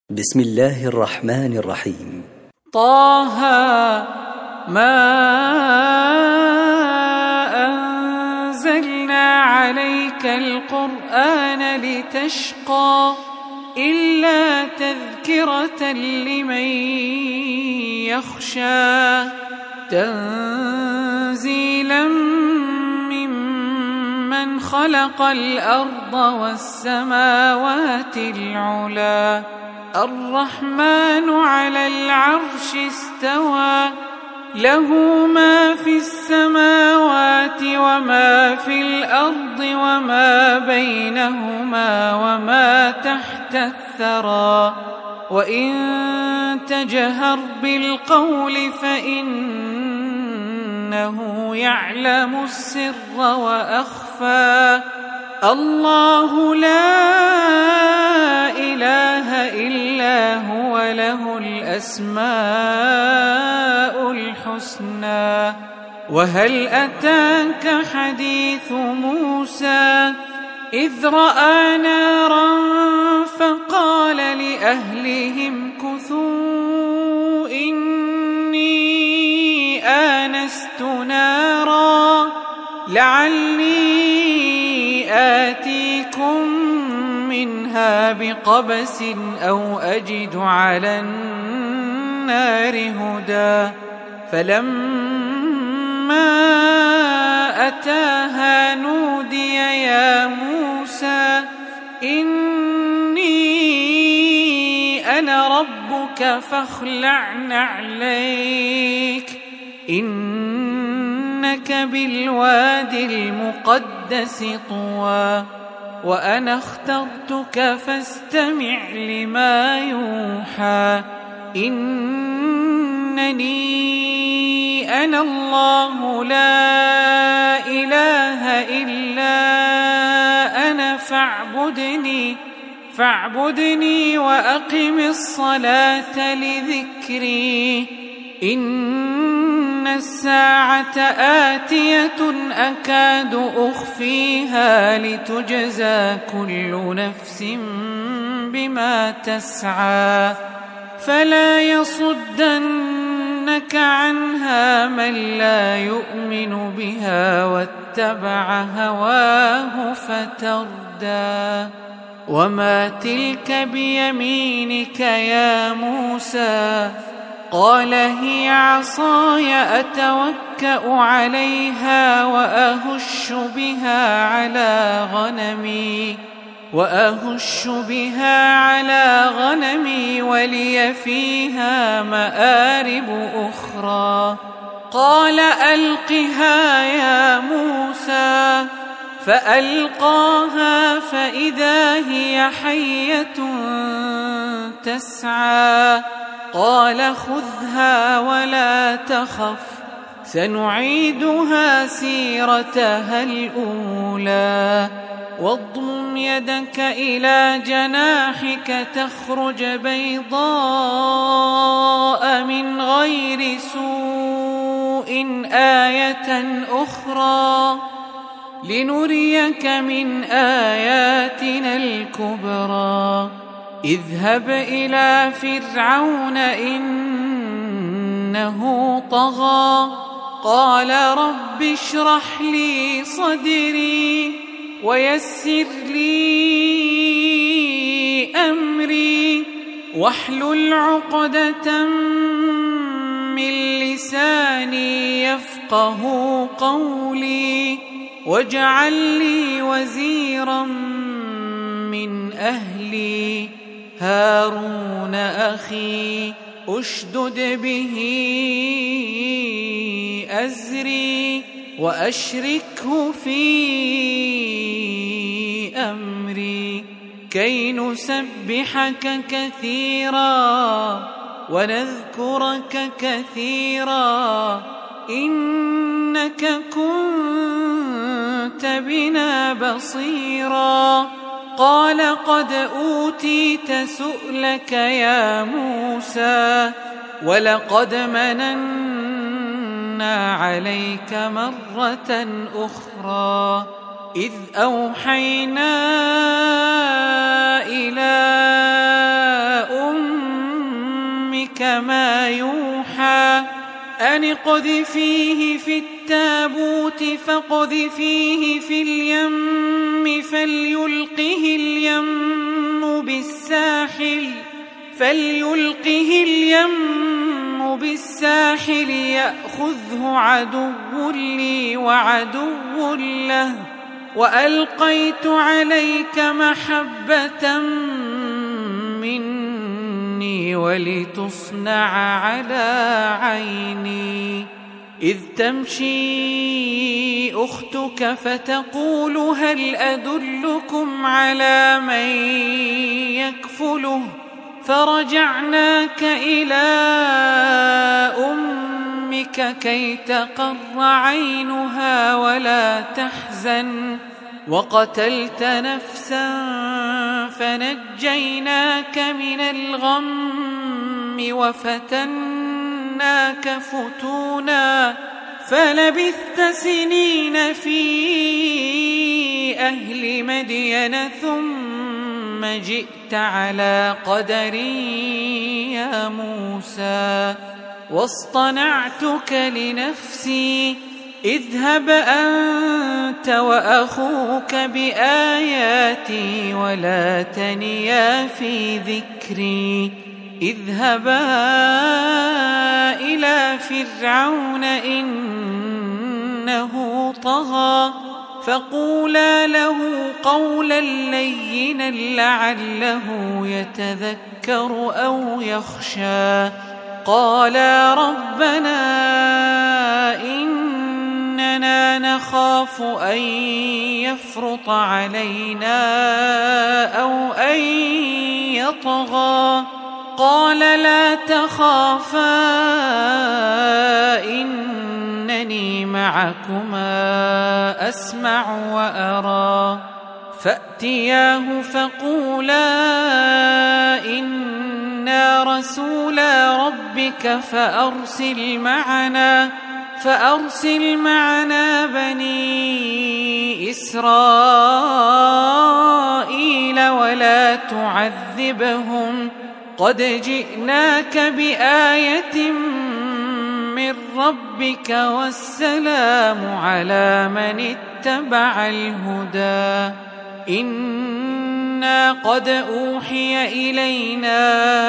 بسم الله الرحمن الرحيم. طه ما أنزلنا عليك القرآن لتشقى إلا تذكرة لمن يخشى تنزيلا ممن خلق الأرض والسماوات العلى الرحمن على العرش استوى له ما في السماوات وما في الأرض وما بينهما وما تحت الثرى وإن تجهر بالقول فإنه يعلم السر وأخفى الله لا إله إلا هو له الأسماء الحسنى وهل أتاك حديث موسى إذ رأى نارا فقال لأهلهم كثوا إني آنست نارا لعلي آتيكم منها بقبس أو أجد على النار هدى فلما أتاها نودي يا موسى إني أنا ربك فاخلع نعليك إنك بالواد المقدس طوى وأنا اخترتك فاستمع لما يوحى إنني أنا الله لا إله إلا أنا فاعبدني وأقم الصلاة لذكري إن الساعة آتية أكاد أخفيها لتجزى كل نفس بما تسعى فلا يصدنك عنها من لا يؤمن بها واتبع هواه فتردى وما تلك بيمينك يا موسى قال هي عصاي أتوكأ عليها وأهش بها على غنمي ولي فيها مآرب أخرى قال ألقها يا موسى فألقاها فإذا هي حية تسعى قال خذها ولا تخف سنعيدها سيرتها الأولى واضمم يدك إلى جناحك تخرج بيضاء من غير سوء آية أخرى لنريك من آياتنا الكبرى اذهب إلى فرعون إنه طغى قال رب اشرح لي صدري ويسر لي أمري واحلل عقدة من لساني يفقه قولي واجعل لي وزيرا من أهلي هارون أخي أشدد به أزري وأشركه في أمري كي نسبحك كثيرا ونذكرك كثيرا إنك كنت بنا بصيرا قال قد أوتيت سؤلك يا موسى ولقد مننا عليك مرة أخرى إذ أوحينا إلى كما يوحى أن اقذفيه في التابوت فاقذفيه في اليم فليلقه اليم بالساحل يأخذه عدو لي وعدو له وألقيت عليك محبة مني ولتصنع على عيني إذ تمشي أختك فتقول هل أدلكم على من يكفله فرجعناك إلى أمك كي تقر عينها ولا تحزن وقتلت نفسا فنجيناك من الغم وفتناك فتونا فلبثت سنين في أهل مدين ثم جئت على قدر يا موسى واصطنعتك لنفسي اذهب أنت وأخوك بآياتي ولا تنيا في ذكري اذهبا إلى فرعون إنه طغى فقولا له قولا لينا لعله يتذكر أو يخشى قالا ربنا إننا نخاف أن يفرط علينا أو أن يطغى قال لا تخافا إنني معكما أسمع وأرى فأتياه فقولا إنا رسولا ربك فأرسل معنا بني إسرائيل ولا تعذبهم قد جئناك بآية من ربك والسلام على من اتبع الهدى إنا قد أوحي إلينا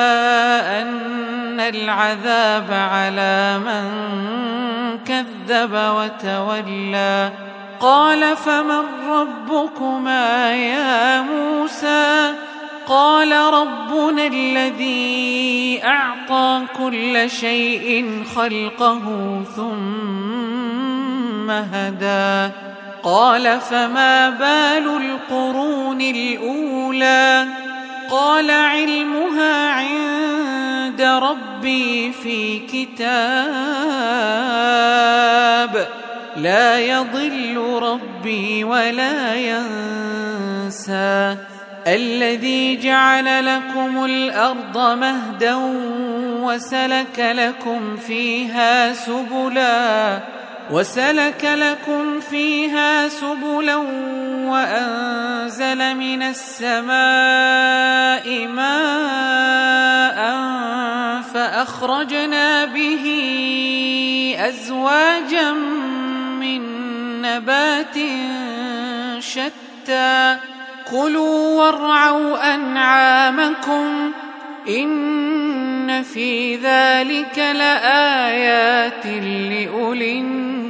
أن العذاب على من كذب وتولى قال فمن ربكما يا موسى قال ربنا الذي أعطى كل شيء خلقه ثم هدى قال فما بال القرون الأولى قال علمها عند ربي في كتاب لا يضل ربي ولا ينسى الذي جعل لكم الأرض مهدا وسلك لكم فيها سبلا وأنزل من السماء ماء فأخرجنا به أزواجا من نبات شتى كلوا وارعوا أنعامكم إن في ذلك لآيات لأولي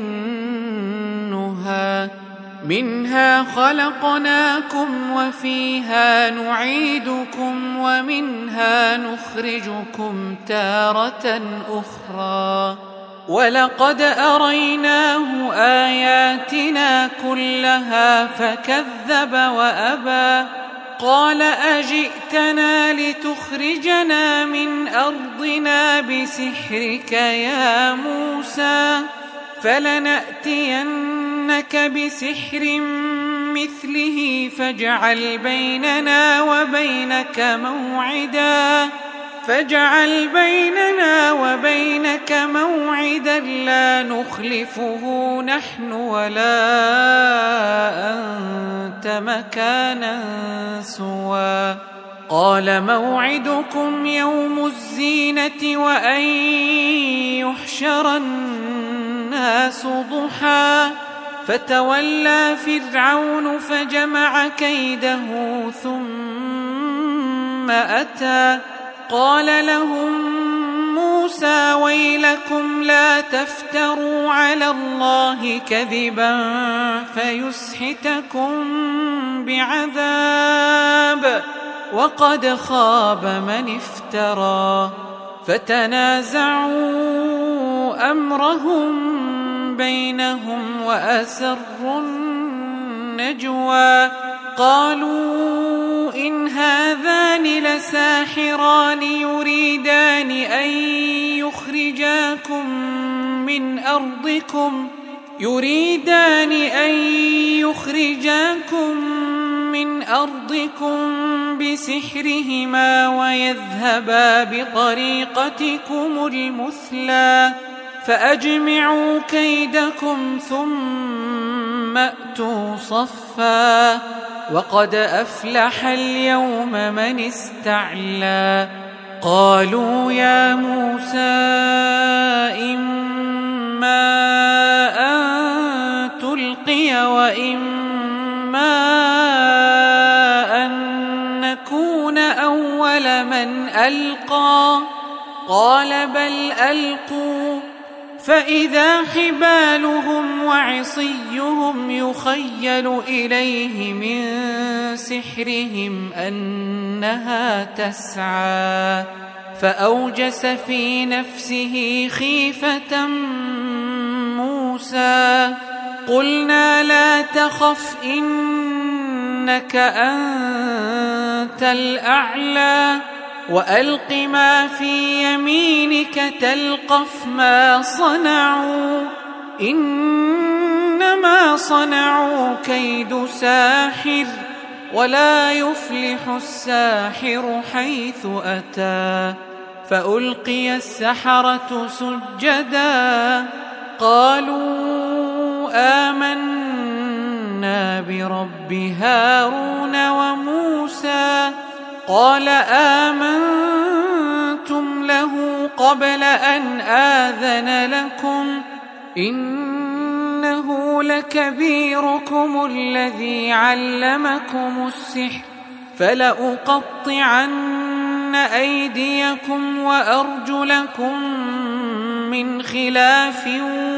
النهى منها خلقناكم وفيها نعيدكم ومنها نخرجكم تارة أخرى ولقد أريناه آياتنا كلها فكذب وأبى قال أجئتنا لتخرجنا من أرضنا بسحرك يا موسى فلنأتينك بسحر مثله فاجعل بيننا وبينك موعدا لا نخلفه نحن ولا أنت مكانا سوى قال موعدكم يوم الزينة وأن يحشر الناس ضحى فتولى فرعون فجمع كيده ثم أتى قال لهم موسى ويلكم لا تفتروا على الله كذبا فيسحتكم بعذاب وقد خاب من افترى فتنازعوا أمرهم بينهم وأسروا النجوى قالوا إن هذان لساحران يريدان أن يخرجاكم من أرضكم بسحرهما ويذهبا بطريقتكم المثلى فأجمعوا كيدكم ثم أتوا صفا وقد أفلح اليوم من استعلى قالوا يا موسى إما أن تلقي وإما أن نكون أول من ألقى قال بل ألقوا فإذا حبالهم وعصيهم يخيل إليه من سحرهم أنها تسعى فأوجس في نفسه خيفة موسى قلنا لا تخف إنك أنت الأعلى وألق ما في يمينك تلقف ما صنعوا إنما صنعوا كيد ساحر ولا يفلح الساحر حيث أتى فألقي السحرة سجدا قالوا آمنا برب هارون وموسى قال آمنتم له قبل أن آذن لكم إنه لكبيركم الذي علمكم السحر فلأقطعن أيديكم وأرجلكم من خلاف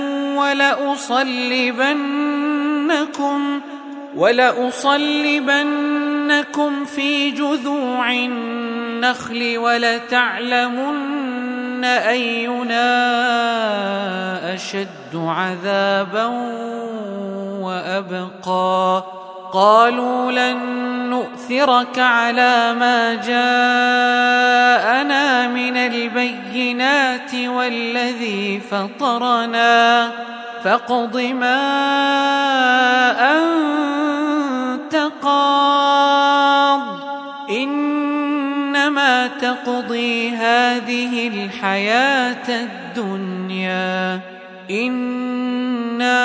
ولأصلبنكم في جذوع النخل ولتعلمن أينا أشد عذابا وأبقى قالوا لن نؤثرك على ما جاءنا من البينات والذي فطرنا فاقض ما أنت قاض إنما تقضي هذه الحياة الدنيا إنا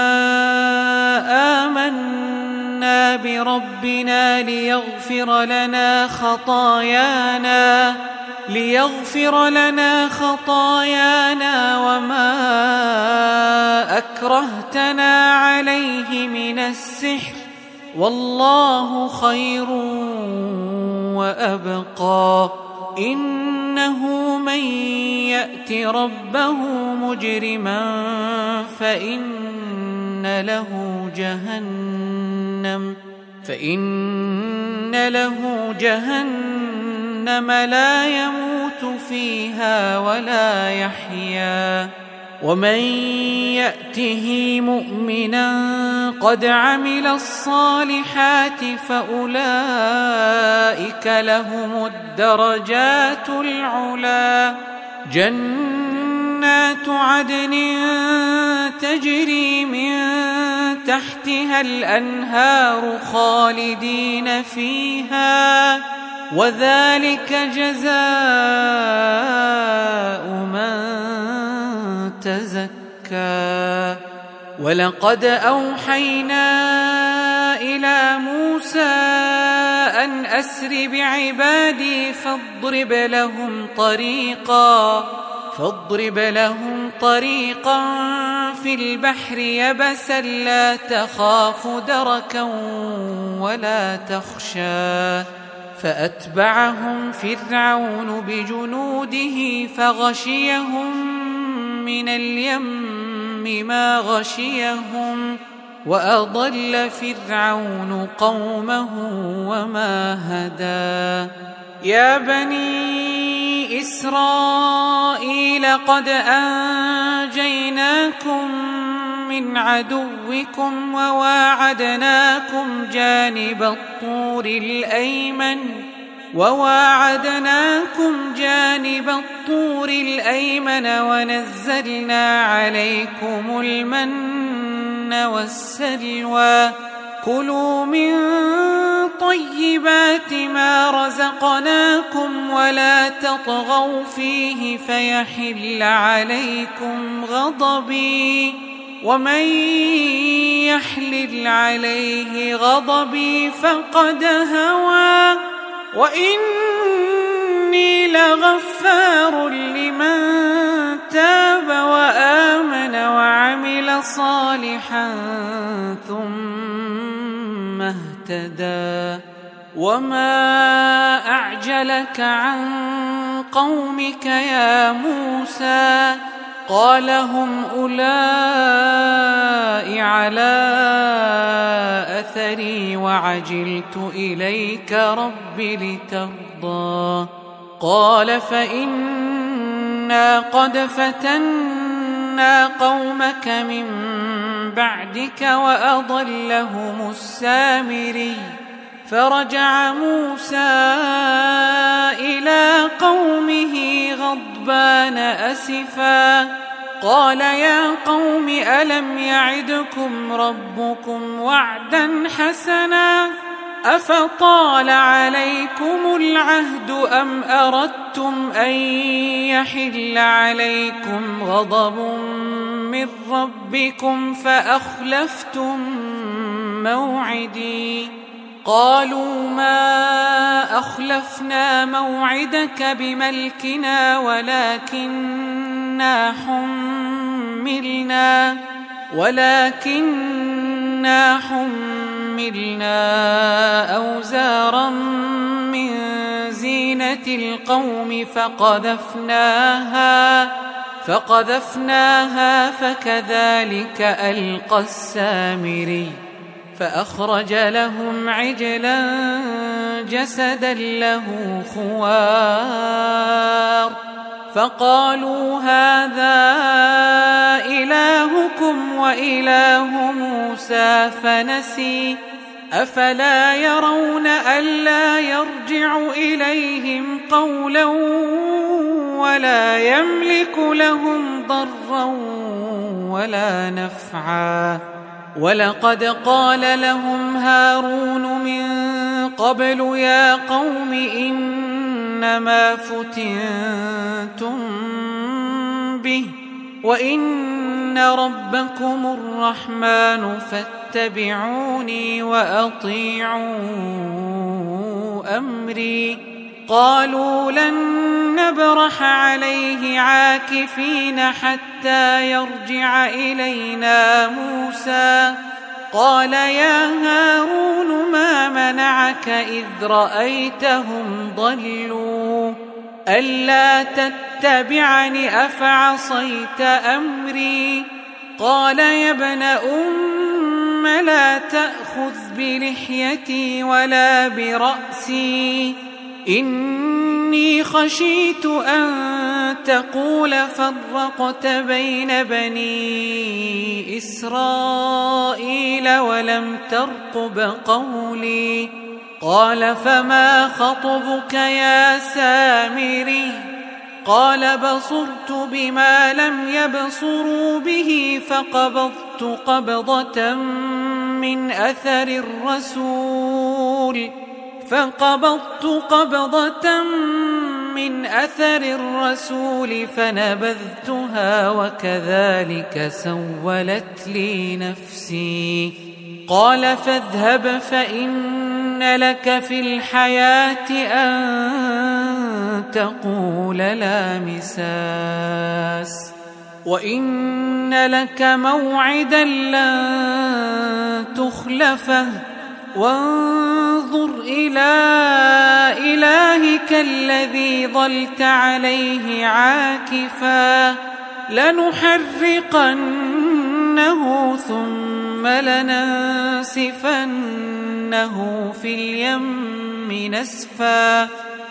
آمنا بربنا ليغفر لنا خطايانا وما أكرهتنا عليه من السحر والله خير وأبقى إنه من يأت ربه مجرما فإن له جهنم لا يموت فيها ولا يحيا ومن يأته مؤمنا قد عمل الصالحات فأولئك لهم الدرجات العلا جنات عدن تجري من تحتها الأنهار خالدين فيها وذلك جزاء من تزكى ولقد أوحينا إلى موسى أن أسر بعبادي فاضرب لهم طريقا في البحر يبسا لا تخاف دركا ولا تخشى فأتبعهم فرعون بجنوده فغشيهم من اليم ما غشيهم وأضل فرعون قومه وما هدى يا بني إسرائيل قد أنجيناكم من عدوكم وواعدناكم جانب الطور الأيمن ونزلنا عليكم المن والسلوى كلوا من طيبات ما رزقناكم ولا تطغوا فيه فيحل عليكم غضبي ومن يحلل عليه غضبي فقد هوى وإني لغفار لمن تاب وآمن وعمل صالحا ثم اهتدى وما أعجلك عن قومك يا موسى قال هم أولئك على أثري وعجلت إليك رب لترضى قال فإنا قد فتنا قومك من بعدك وأضلهم السامري فرجع موسى إلى قومه غضبان أسفا قال يا قوم ألم يعدكم ربكم وعدا حسنا أفطال عليكم العهد أم أردتم أن يحل عليكم غضب من ربكم فأخلفتم موعدي قالوا ما أخلفنا موعدك بملكنا ولكننا حملنا أوزارا من زينة القوم فقذفناها فكذلك ألقى السامري فأخرج لهم عجلا جسدا له خوار فقالوا هذا إلهكم وإله موسى فنسي أفلا يرون ألا يرجع إليهم قولا ولا يملك لهم ضرا ولا نفعا ولقد قال لهم هارون من قبل يا قوم إنما فتنتم به وإن ربكم الرحمن فاتبعوني وأطيعوا أمري قالوا لن نبرح عليه عاكفين حتى يرجع إلينا موسى قال يا هارون ما منعك إذ رأيتهم ضلوا ألا تتبعني أفعصيت أمري قال يا ابن أم لا تأخذ بلحيتي ولا برأسي إني خشيت أن تقول فرقت بين بني إسرائيل ولم ترقب قولي قال فما خطبك يا سامري قال بصرت بما لم يبصروا به فقبضت قبضة من أثر الرسول فنبذتها وكذلك سولت لي نفسي قال فاذهب فإن إن لك في الحياة أن تقول لا مساس وإن لك موعدا لن تخلفه وانظر إلى إلهك الذي ظلت عليه عاكفا لنحرقنه ثم لننسفنه في اليم نسفا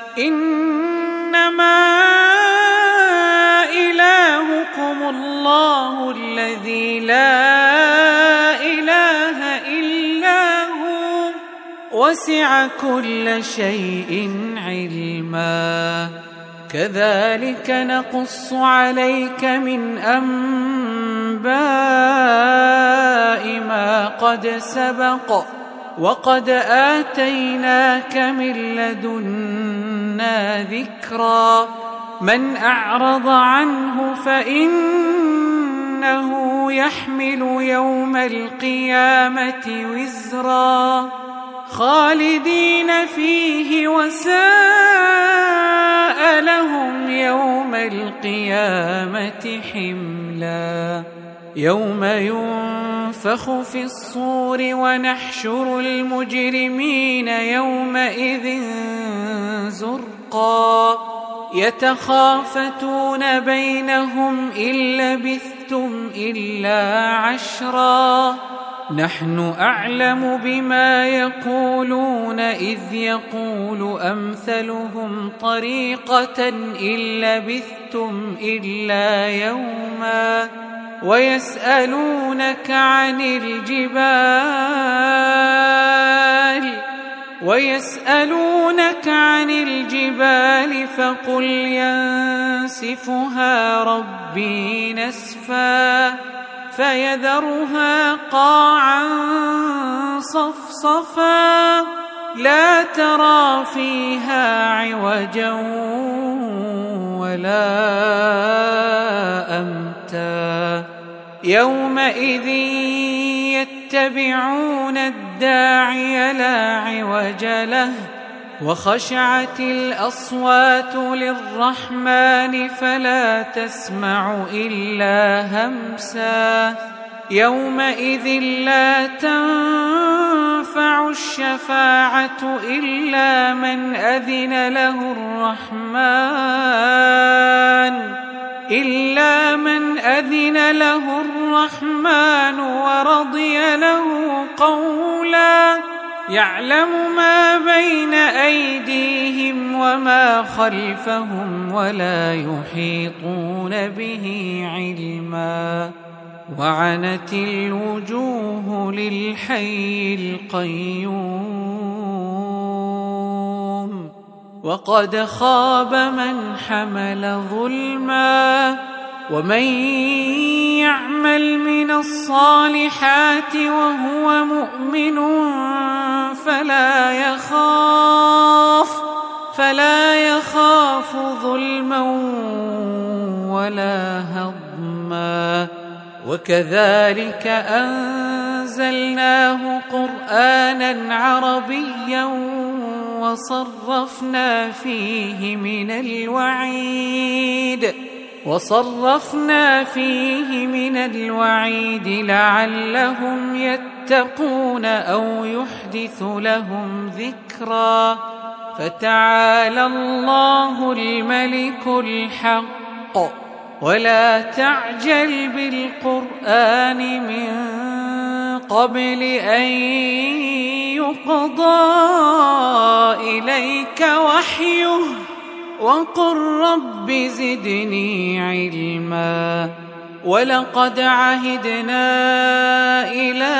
إنما إلهكم الله الذي لا إله إلا هو وسع كل شيء علما كذلك نقص عليك من أنباء ما قد سبق وقد آتيناك من لدنا ذكرا من أعرض عنه فإنه يحمل يوم القيامة وزرا خالدين فيه وساء لهم يوم القيامة حملا يوم ينفخ في الصور ونحشر المجرمين يومئذ زرقا يتخافتون بينهم إن لبثتم إلا عشرا نحن أعلم بما يقولون إذ يقول أمثلهم طريقة إن لبثتم إلا يوما ويسألونك عن الجبال فقل ينسفها ربي نسفا فيذرها قاعا صفصفا لا ترى فيها عوجا ولا أمتا يومئذ يتبعون الداعي لا عوج له وخشعت الأصوات للرحمن فلا تسمع إلا همسا يومئذ لا تنفع الشفاعة إلا من أذن له الرحمن ورضي له قولا يعلم ما بين أيديهم وما خلفهم ولا يحيطون به علما وعنت الوجوه للحي القيوم وقد خاب من حمل ظلما ومن يعمل من الصالحات وهو مؤمن فلا يخاف ظلما ولا هضما وكذلك أنزلناه قرآنا عربيا وصرفنا فيه من الوعيد لعلهم يتقون أو يحدث لهم ذكرا فتعالى الله الملك الحق ولا تعجل بالقرآن من قبل أن يقضى إليك وحيه وقل رب زدني علما ولقد عهدنا إلى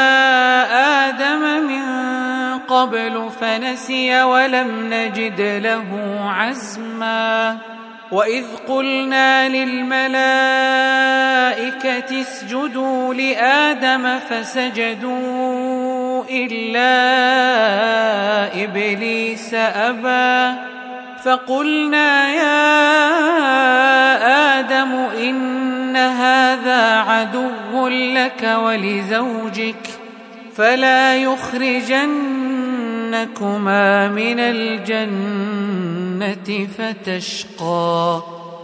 آدم من قبل فنسي ولم نجد له عزما وإذ قلنا للملائكة اسجدوا لآدم فسجدوا إلا إبليس أبى فقلنا يا آدم إن هذا عدو لك ولزوجك فلا يخرجنكما يخرجنكما من الجنة فتشقى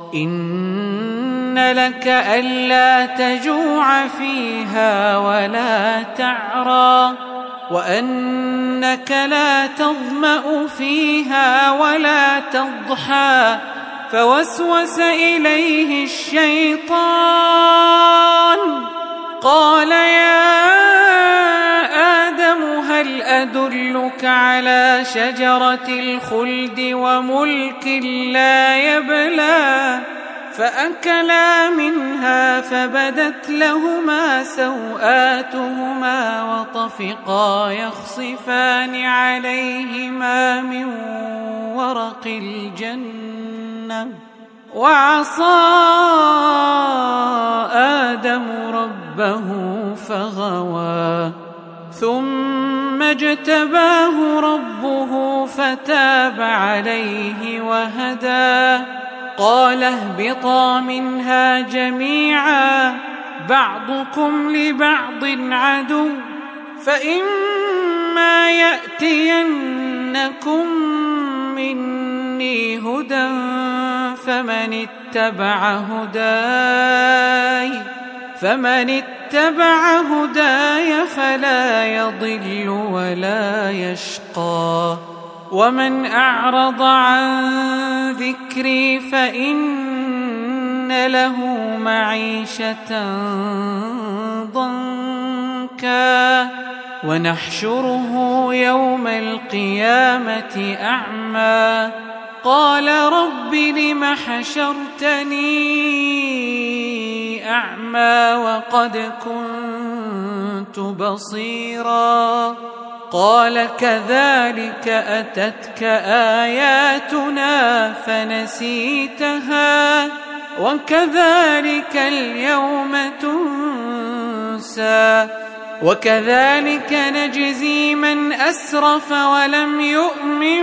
إن لك ألا تجوع فيها ولا تعرى وأنك لا تظمأ فيها ولا تضحى فوسوس إليه الشيطان قال يا آدم هل أدلك على شجرة الخلد وملك لا يبلى فأكلا منها فبدت لهما سوآتهما وطفقا يخصفان عليهما من ورق الجنة وعصى آدم ربه فغوى ثم اجتباه ربه فتاب عليه وهدى قال اهبطا منها جميعا بعضكم لبعض عدو فإما يأتينكم مني هدى فمن اتبع هداي فلا يضل ولا يشقى ومن أعرض عن ذكري فإن له معيشة ضنكا ونحشره يوم القيامة أعمى قال رب لم حشرتني أعمى وقد كنت بصيرا قال كذلك أتتك آياتنا فنسيتها وكذلك اليوم تنسى وكذلك نجزي من أسرف ولم يؤمن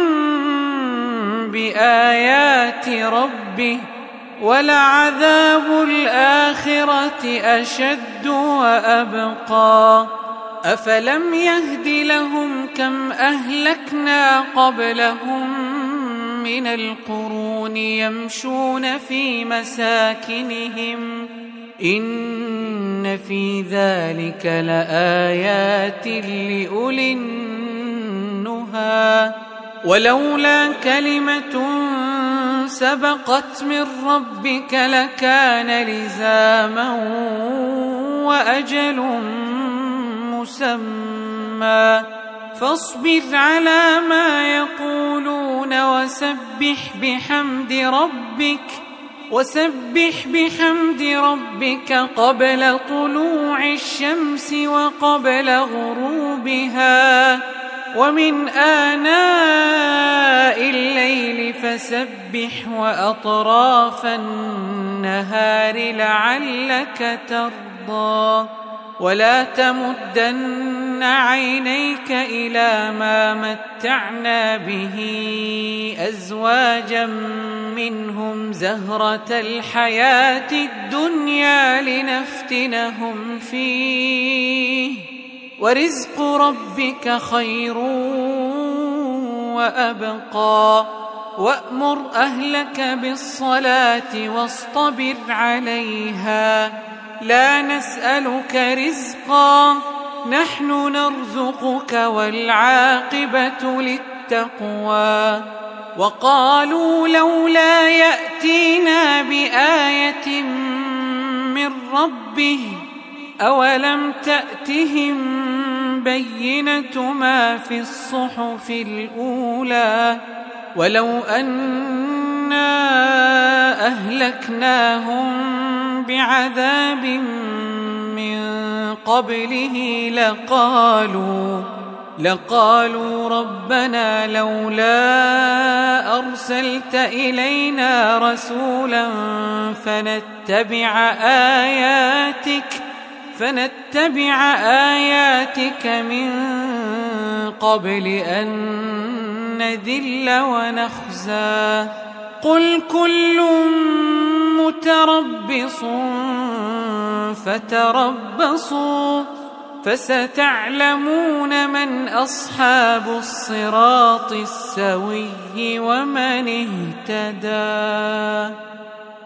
بآيات ربه ولعذاب الآخرة أشد وأبقى أفلم يهد لهم كم أهلكنا قبلهم من القرون يمشون في مساكنهم إن في ذلك لآيات لأولي النهى ولولا كلمة سبقت من ربك لكان لزاما وأجل مسمى فاصبر على ما يقولون وسبح بحمد ربك قبل طلوع الشمس وقبل غروبها ومن آناء الليل فسبح وأطراف النهار لعلك ترضى ولا تمدن عينيك إلى ما متعنا به أزواجا منهم زهرة الحياة الدنيا لنفتنهم فيه ورزق ربك خير وأبقى وأمر أهلك بالصلاة واصطبر عليها لا نسألك رزقا نحن نرزقك والعاقبة للتقوى وقالوا لولا يأتينا بآية من ربه أولم تأتهم بينة ما في الصحف الأولى ولو أنا أهلكناهم بعذاب من قبله لقالوا ربنا لولا أرسلت إلينا رسولا فنتبع آياتك من قبل أن نذل ونخزى قل كل متربص فستعلمون من أصحاب الصراط السوي ومن اهتدى.